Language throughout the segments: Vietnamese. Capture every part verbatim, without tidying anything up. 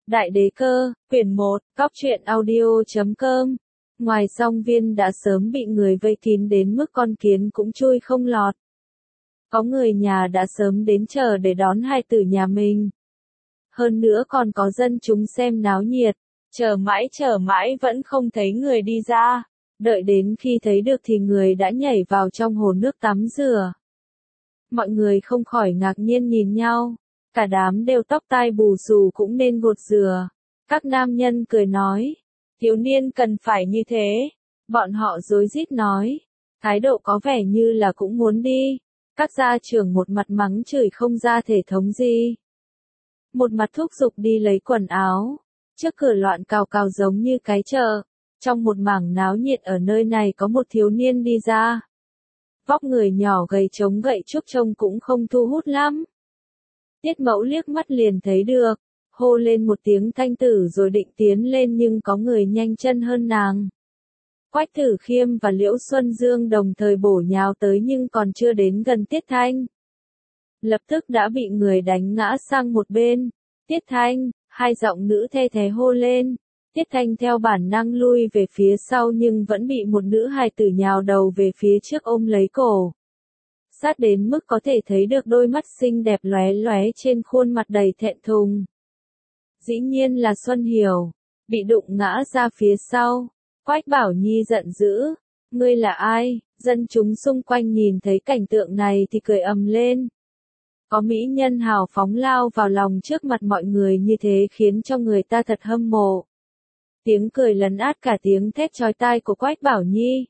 Đại đế cơ, quyển một, cóc truyện audio chấm com. Ngoài song viên đã sớm bị người vây kín đến mức con kiến cũng chui không lọt. Có người nhà đã sớm đến chờ để đón hai tử nhà mình. Hơn nữa còn có dân chúng xem náo nhiệt, chờ mãi chờ mãi vẫn không thấy người đi ra. Đợi đến khi thấy được thì người đã nhảy vào trong hồ nước tắm rửa. Mọi người không khỏi ngạc nhiên nhìn nhau. Cả đám đều tóc tai bù xù cũng nên gột rửa. Các nam nhân cười nói, thiếu niên cần phải như thế. Bọn họ rối rít nói, thái độ có vẻ như là cũng muốn đi. Các gia trưởng một mặt mắng chửi không ra thể thống gì. Một mặt thúc giục đi lấy quần áo. Trước cửa loạn cào cào giống như cái chợ. Trong một mảng náo nhiệt ở nơi này có một thiếu niên đi ra. Vóc người nhỏ gầy chống gậy trúc trông cũng không thu hút lắm. Tiết Mẫu liếc mắt liền thấy được, hô lên một tiếng thanh tử rồi định tiến lên nhưng có người nhanh chân hơn nàng. Quách Tử Khiêm và Liễu Xuân Dương đồng thời bổ nhào tới nhưng còn chưa đến gần Tiết Thanh. Lập tức đã bị người đánh ngã sang một bên. Tiết Thanh, hai giọng nữ the thé hô lên. Tiết Thanh theo bản năng lui về phía sau nhưng vẫn bị một nữ hài tử nhào đầu về phía trước ôm lấy cổ. Sát đến mức có thể thấy được đôi mắt xinh đẹp lóe lóe trên khuôn mặt đầy thẹn thùng. Dĩ nhiên là Xuân Hiểu, bị đụng ngã ra phía sau. Quách Bảo Nhi giận dữ, ngươi là ai? Dân chúng xung quanh nhìn thấy cảnh tượng này thì cười ầm lên. Có mỹ nhân hào phóng lao vào lòng trước mặt mọi người như thế khiến cho người ta thật hâm mộ. Tiếng cười lấn át cả tiếng thét chói tai của Quách Bảo Nhi.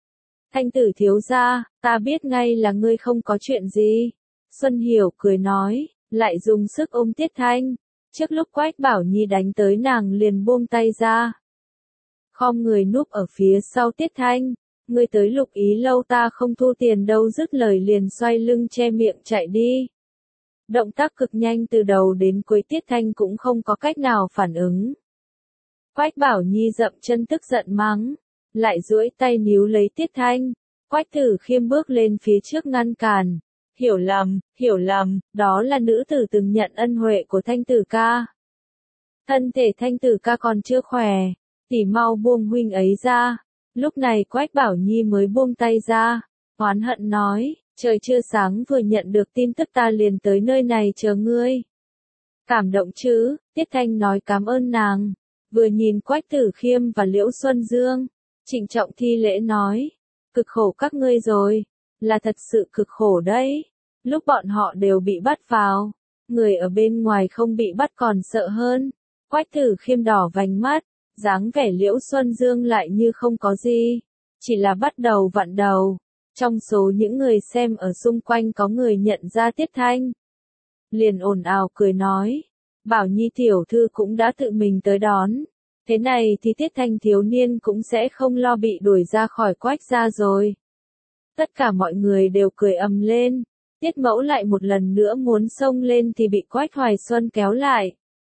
Thanh tử thiếu gia, ta biết ngay là ngươi không có chuyện gì. Xuân Hiểu cười nói, lại dùng sức ôm Tiết Thanh. Trước lúc Quách Bảo Nhi đánh tới nàng liền buông tay ra. Khom người núp ở phía sau Tiết Thanh. Ngươi tới Lục Ý lâu ta không thu tiền đâu, dứt lời liền xoay lưng che miệng chạy đi. Động tác cực nhanh từ đầu đến cuối, Tiết Thanh cũng không có cách nào phản ứng. Quách Bảo Nhi dậm chân tức giận mắng. Lại duỗi tay níu lấy Tiết Thanh. Quách Tử Khiêm bước lên phía trước ngăn cản. Hiểu lầm, hiểu lầm, đó là nữ tử từng nhận ân huệ của Thanh tử ca. Thân thể Thanh tử ca còn chưa khỏe, tỷ mau buông huynh ấy ra. Lúc này Quách Bảo Nhi mới buông tay ra, oán hận nói, trời chưa sáng vừa nhận được tin tức ta liền tới nơi này chờ ngươi. Cảm động chứ? Tiết Thanh nói cảm ơn nàng, vừa nhìn Quách Tử Khiêm và Liễu Xuân Dương. Trịnh trọng thi lễ nói, cực khổ các ngươi rồi, là thật sự cực khổ đấy. Lúc bọn họ đều bị bắt vào, người ở bên ngoài không bị bắt còn sợ hơn. Quách Tử Khiêm đỏ vành mắt, dáng vẻ Liễu Xuân Dương lại như không có gì, chỉ là bắt đầu vặn đầu. Trong số những người xem ở xung quanh có người nhận ra Tiết Thanh, liền ồn ào cười nói, Bảo Nhi tiểu thư cũng đã tự mình tới đón. Thế này thì Tiết Thanh thiếu niên cũng sẽ không lo bị đuổi ra khỏi Quách gia rồi. Tất cả mọi người đều cười ầm lên. Tiết Mẫu lại một lần nữa muốn xông lên thì bị Quách Hoài Xuân kéo lại.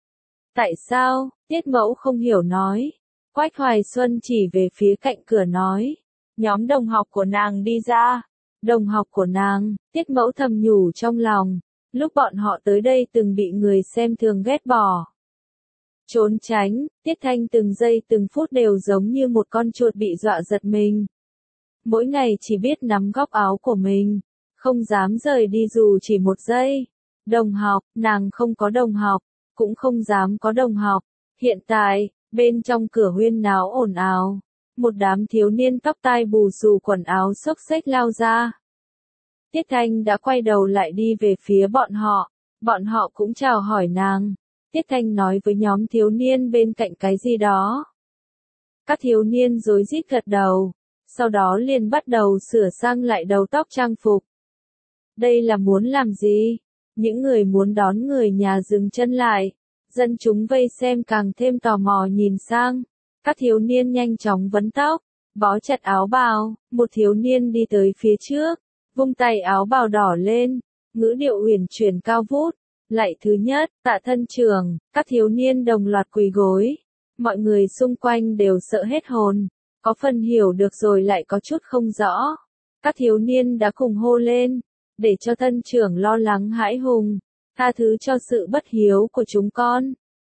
Tại sao? Tiết Mẫu không hiểu nói. Quách Hoài Xuân chỉ về phía cạnh cửa nói. Nhóm đồng học của nàng đi ra. Đồng học của nàng, Tiết Mẫu thầm nhủ trong lòng. Lúc bọn họ tới đây từng bị người xem thường ghét bỏ. Trốn tránh, Tiết Thanh từng giây từng phút đều giống như một con chuột bị dọa giật mình. Mỗi ngày chỉ biết nắm góc áo của mình, không dám rời đi dù chỉ một giây. Đồng học, nàng không có đồng học, cũng không dám có đồng học. Hiện tại, bên trong cửa huyên náo ồn ào, một đám thiếu niên tóc tai bù xù quần áo xốc xếch lao ra. Tiết Thanh đã quay đầu lại đi về phía bọn họ, bọn họ cũng chào hỏi nàng. Tiết Thanh nói với nhóm thiếu niên bên cạnh cái gì đó. Các thiếu niên rối rít gật đầu, sau đó liền bắt đầu sửa sang lại đầu tóc trang phục. Đây là muốn làm gì? Những người muốn đón người nhà dừng chân lại, dân chúng vây xem càng thêm tò mò nhìn sang. Các thiếu niên nhanh chóng vấn tóc, bó chặt áo bào, một thiếu niên đi tới phía trước, vung tay áo bào đỏ lên, ngữ điệu uyển chuyển cao vút. Lạy thứ nhất, tạ thân trưởng, các thiếu niên đồng loạt quỳ gối. Mọi người xung quanh đều sợ hết hồn, có phần hiểu được rồi lại có chút không rõ. Các thiếu niên đã cùng hô lên, để cho thân trưởng lo lắng hãi hùng, tha thứ cho sự bất hiếu của chúng con.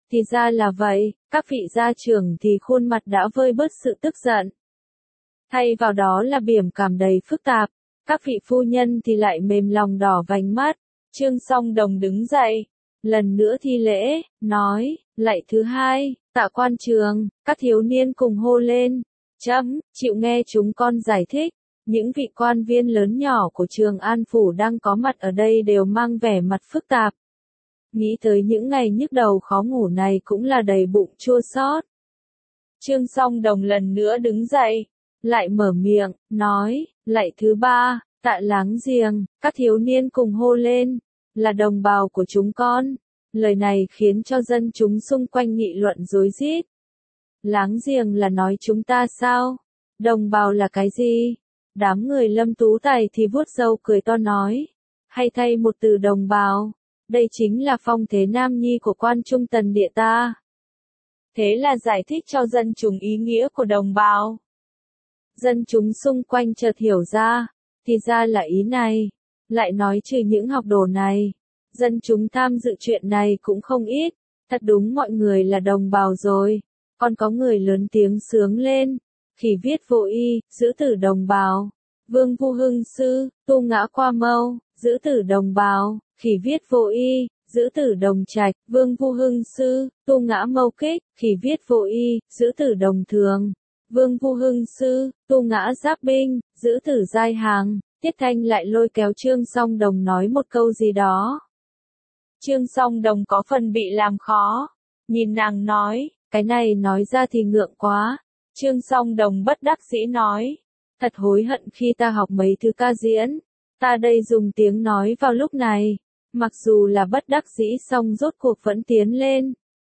thì ra là vậy, các vị gia trưởng thì khuôn mặt đã vơi bớt sự tức giận. Thay vào đó là biểu cảm đầy phức tạp, các vị phu nhân thì lại mềm lòng đỏ vành mắt. Trương Song Đồng đứng dậy, lần nữa thi lễ, nói, lạy thứ hai, Tạ quan trường, các thiếu niên cùng hô lên, trẫm chịu nghe chúng con giải thích. Những vị quan viên lớn nhỏ của Trường An Phủ đang có mặt ở đây đều mang vẻ mặt phức tạp. Nghĩ tới những ngày nhức đầu khó ngủ này cũng là đầy bụng chua xót. Trương Song Đồng lần nữa đứng dậy, lại mở miệng, nói, lạy thứ ba, Tạ láng giềng, các thiếu niên cùng hô lên, là đồng bào của chúng con. Lời này khiến cho dân chúng xung quanh nghị luận rối rít. Láng giềng là nói chúng ta sao? Đồng bào là cái gì? Đám người Lâm Tú Tài thì vuốt râu cười to nói, hay thay một từ đồng bào, đây chính là phong thế nam nhi của quan trung tần địa ta. Thế là giải thích cho dân chúng ý nghĩa của đồng bào. Dân chúng xung quanh chợt hiểu ra, thì ra là ý này, lại nói trừ những học đồ này. Dân chúng tham dự chuyện này cũng không ít, thật đúng mọi người là đồng bào rồi, còn có người lớn tiếng sướng lên, khỉ viết vô y, giữ tử đồng bào, Vương Vu Hưng Sư, tu ngã qua mâu, giữ tử đồng bào, khỉ viết vô y, giữ tử đồng trạch, Vương Vu Hưng Sư, tu ngã mâu kích, khỉ viết vô y, giữ tử đồng thường, Vương Vu Hưng Sư, tu ngã giáp binh, giữ tử giai hàng. Tiết Thanh lại lôi kéo Trương Song Đồng nói một câu gì đó. Trương Song Đồng có phần bị làm khó, nhìn nàng nói, cái này nói ra thì ngượng quá. Trương Song Đồng bất đắc dĩ nói, thật hối hận khi ta học mấy thứ ca diễn, ta đây dùng tiếng nói vào lúc này, mặc dù là bất đắc dĩ song rốt cuộc vẫn tiến lên.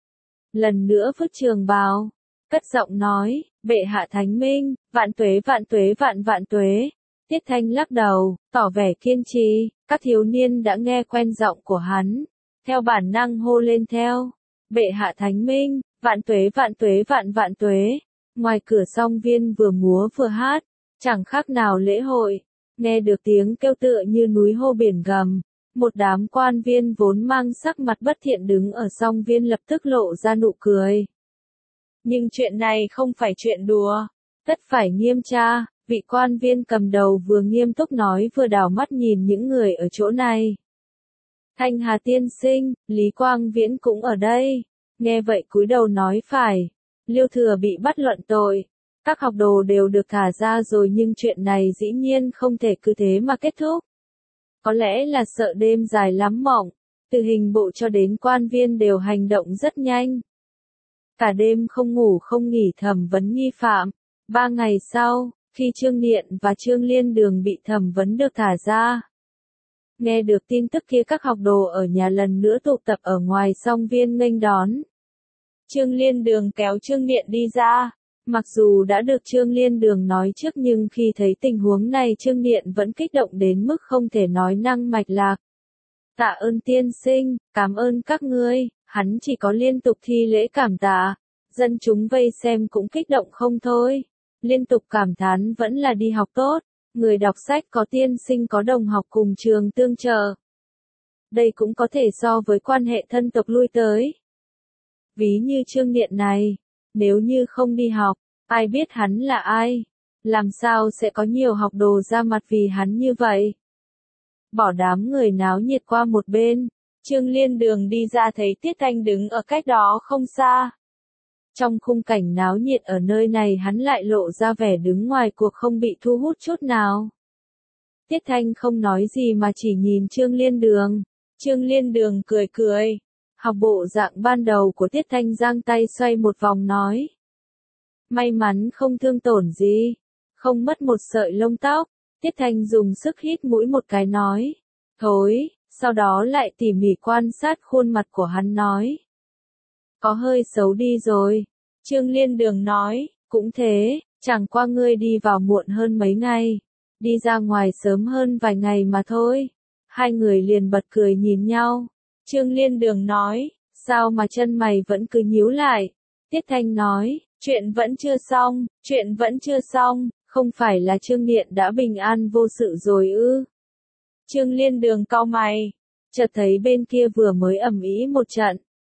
Lần nữa vứt trường bào, cất giọng nói, bệ hạ thánh minh, vạn tuế vạn tuế vạn vạn tuế. Tiết Thanh lắc đầu, tỏ vẻ kiên trì, các thiếu niên đã nghe quen giọng của hắn, theo bản năng hô lên theo, bệ hạ thánh minh, vạn tuế vạn tuế vạn vạn tuế. Ngoài cửa song viên vừa múa vừa hát, chẳng khác nào lễ hội, nghe được tiếng kêu tựa như núi hô biển gầm. Một đám quan viên vốn mang sắc mặt bất thiện đứng ở song viên lập tức lộ ra nụ cười. Nhưng chuyện này không phải chuyện đùa, tất phải nghiêm tra. Vị quan viên cầm đầu vừa nghiêm túc nói vừa đảo mắt nhìn những người ở chỗ này. Thanh Hà tiên sinh, Lý Quang Viễn cũng ở đây. Nghe vậy cúi đầu nói phải. Liêu Thừa bị bắt luận tội. Các học đồ đều được thả ra rồi nhưng chuyện này dĩ nhiên không thể cứ thế mà kết thúc. Có lẽ là sợ đêm dài lắm mộng. Từ hình bộ cho đến quan viên đều hành động rất nhanh. Cả đêm không ngủ không nghỉ thẩm vấn nghi phạm. Ba ngày sau, khi Trương Niệm và Trương Liên Đường bị thẩm vấn được thả ra. Nghe được tin tức kia các học đồ ở nhà lần nữa tụ tập ở ngoài song viên nghênh đón. Trương Liên Đường kéo Trương Niệm đi ra. Mặc dù đã được Trương Liên Đường nói trước nhưng khi thấy tình huống này Trương Niệm vẫn kích động đến mức không thể nói năng mạch lạc. Tạ ơn tiên sinh, cảm ơn các ngươi, hắn chỉ có liên tục thi lễ cảm tạ. Dân chúng vây xem cũng kích động không thôi. Liên tục cảm thán vẫn là đi học tốt, người đọc sách có tiên sinh có đồng học cùng trường tương trợ. Đây cũng có thể so với quan hệ thân tộc lui tới. Ví như Trương Niệm này, nếu như không đi học, ai biết hắn là ai? Làm sao sẽ có nhiều học đồ ra mặt vì hắn như vậy? Bỏ đám người náo nhiệt qua một bên, Trương Liên Đường đi ra thấy Tiết Thanh đứng ở cách đó không xa. Trong khung cảnh náo nhiệt ở nơi này hắn lại lộ ra vẻ đứng ngoài cuộc không bị thu hút chút nào. Tiết Thanh không nói gì mà chỉ nhìn Trương Liên Đường. Trương Liên Đường cười cười. Học bộ dạng ban đầu của Tiết Thanh giang tay xoay một vòng nói. May mắn không thương tổn gì. Không mất một sợi lông tóc. Tiết Thanh dùng sức hít mũi một cái nói. Thối, sau đó lại tỉ mỉ quan sát khuôn mặt của hắn nói. Có hơi xấu đi rồi. Trương Liên Đường nói, cũng thế, chẳng qua ngươi đi vào muộn hơn mấy ngày. Đi ra ngoài sớm hơn vài ngày mà thôi. Hai người liền bật cười nhìn nhau. Trương Liên Đường nói, sao mà chân mày vẫn cứ nhíu lại. Tiết Thanh nói, chuyện vẫn chưa xong, chuyện vẫn chưa xong, không phải là Trương Niệm đã bình an vô sự rồi ư. Trương Liên Đường cau mày, chợt thấy bên kia vừa mới ầm ĩ một trận.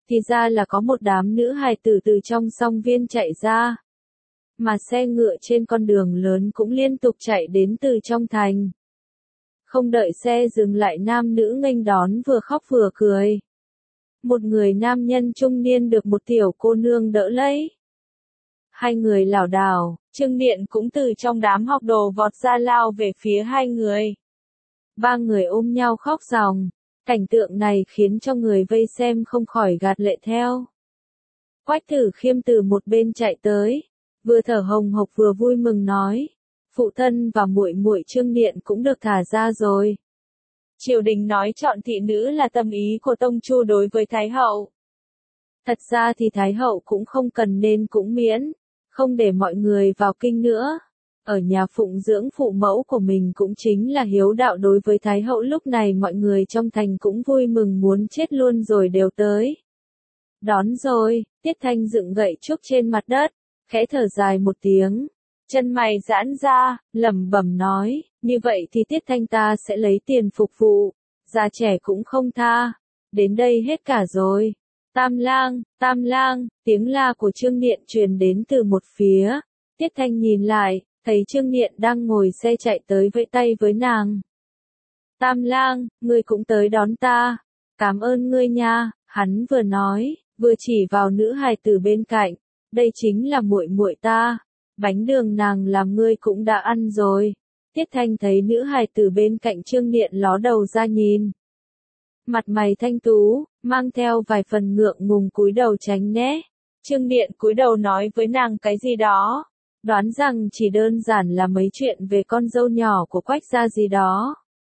thì ra là có một đám nữ hài tử từ trong song viên chạy ra. Mà xe ngựa trên con đường lớn cũng liên tục chạy đến từ trong thành. Không đợi xe dừng lại, nam nữ nghênh đón vừa khóc vừa cười. Một người nam nhân trung niên được một tiểu cô nương đỡ lấy. Hai người lảo đảo, Trương Điện cũng từ trong đám học đồ vọt ra lao về phía hai người. Ba người ôm nhau khóc ròng, cảnh tượng này khiến cho người vây xem không khỏi gạt lệ theo. Quách Tử Khiêm từ một bên chạy tới, vừa thở hồng hộc vừa vui mừng nói, phụ thân và muội muội Trương Điện cũng được thả ra rồi. Triều đình nói chọn thị nữ là tâm ý của tông chu đối với Thái hậu. Thật ra thì Thái hậu cũng không cần nên cũng miễn, không để mọi người vào kinh nữa. Ở nhà phụng dưỡng phụ mẫu của mình cũng chính là hiếu đạo đối với Thái hậu. Lúc này mọi người trong thành cũng vui mừng muốn chết luôn rồi đều tới. Đón rồi, Tiết Thanh dựng gậy trúc trên mặt đất, khẽ thở dài một tiếng. Chân mày giãn ra, lẩm bẩm nói, như vậy thì Tiết Thanh ta sẽ lấy tiền phục vụ, già trẻ cũng không tha. Đến đây hết cả rồi. Tam lang, tam lang, tiếng la của Trương Điện truyền đến từ một phía. Tiết Thanh nhìn lại, thấy Trương Điện đang ngồi xe chạy tới vẫy tay với nàng. Tam lang, ngươi cũng tới đón ta. Cảm ơn ngươi nha, hắn vừa nói, vừa chỉ vào nữ hài tử bên cạnh. Đây chính là muội muội ta. Bánh đường nàng làm ngươi cũng đã ăn rồi. Tiết Thanh thấy nữ hài tử bên cạnh Trương Điện ló đầu ra nhìn. Mặt mày thanh tú, mang theo vài phần ngượng ngùng cúi đầu tránh né. Trương Điện cúi đầu nói với nàng cái gì đó. Đoán rằng chỉ đơn giản là mấy chuyện về con dâu nhỏ của Quách gia gì đó.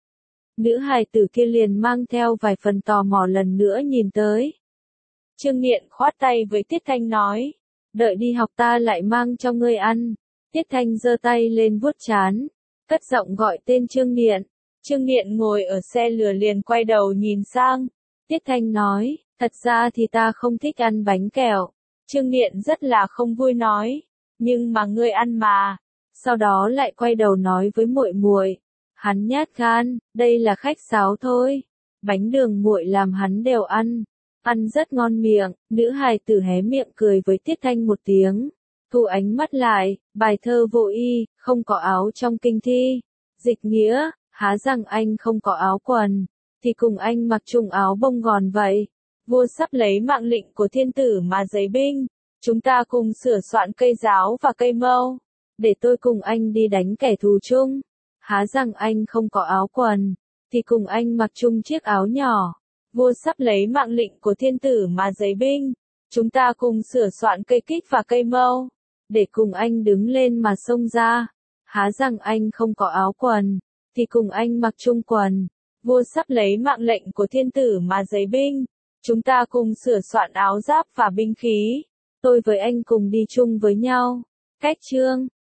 Nữ hài tử kia liền mang theo vài phần tò mò lần nữa nhìn tới. Trương Điện khoát tay với Tiết Thanh nói. Đợi đi học ta lại mang cho ngươi ăn. Tiết Thanh giơ tay lên vuốt trán, cất giọng gọi tên Trương Điện. Trương Điện ngồi ở xe lửa liền quay đầu nhìn sang. Tiết Thanh nói, thật ra thì ta không thích ăn bánh kẹo. Trương Điện rất là không vui nói, nhưng mà ngươi ăn mà. Sau đó lại quay đầu nói với muội muội, hắn nhát gan, đây là khách sáo thôi. Bánh đường muội làm hắn đều ăn. Ăn rất ngon miệng, nữ hài tử hé miệng cười với Tiết Thanh một tiếng. Thu ánh mắt lại, bài thơ vô y, không có áo trong kinh thi. Dịch nghĩa, há rằng anh không có áo quần, thì cùng anh mặc chung áo bông gòn vậy. Vua sắp lấy mạng lệnh của thiên tử mà giấy binh. Chúng ta cùng sửa soạn cây giáo và cây mâu. Để tôi cùng anh đi đánh kẻ thù chung. Há rằng anh không có áo quần, thì cùng anh mặc chung chiếc áo nhỏ. Vua sắp lấy mạng lệnh của thiên tử mà giấy binh. Chúng ta cùng sửa soạn cây kích và cây mâu. Để cùng anh đứng lên mà xông ra. Há rằng anh không có áo quần, thì cùng anh mặc chung quần. Vua sắp lấy mạng lệnh của thiên tử mà giấy binh. Chúng ta cùng sửa soạn áo giáp và binh khí. Tôi với anh cùng đi chung với nhau. Cách chương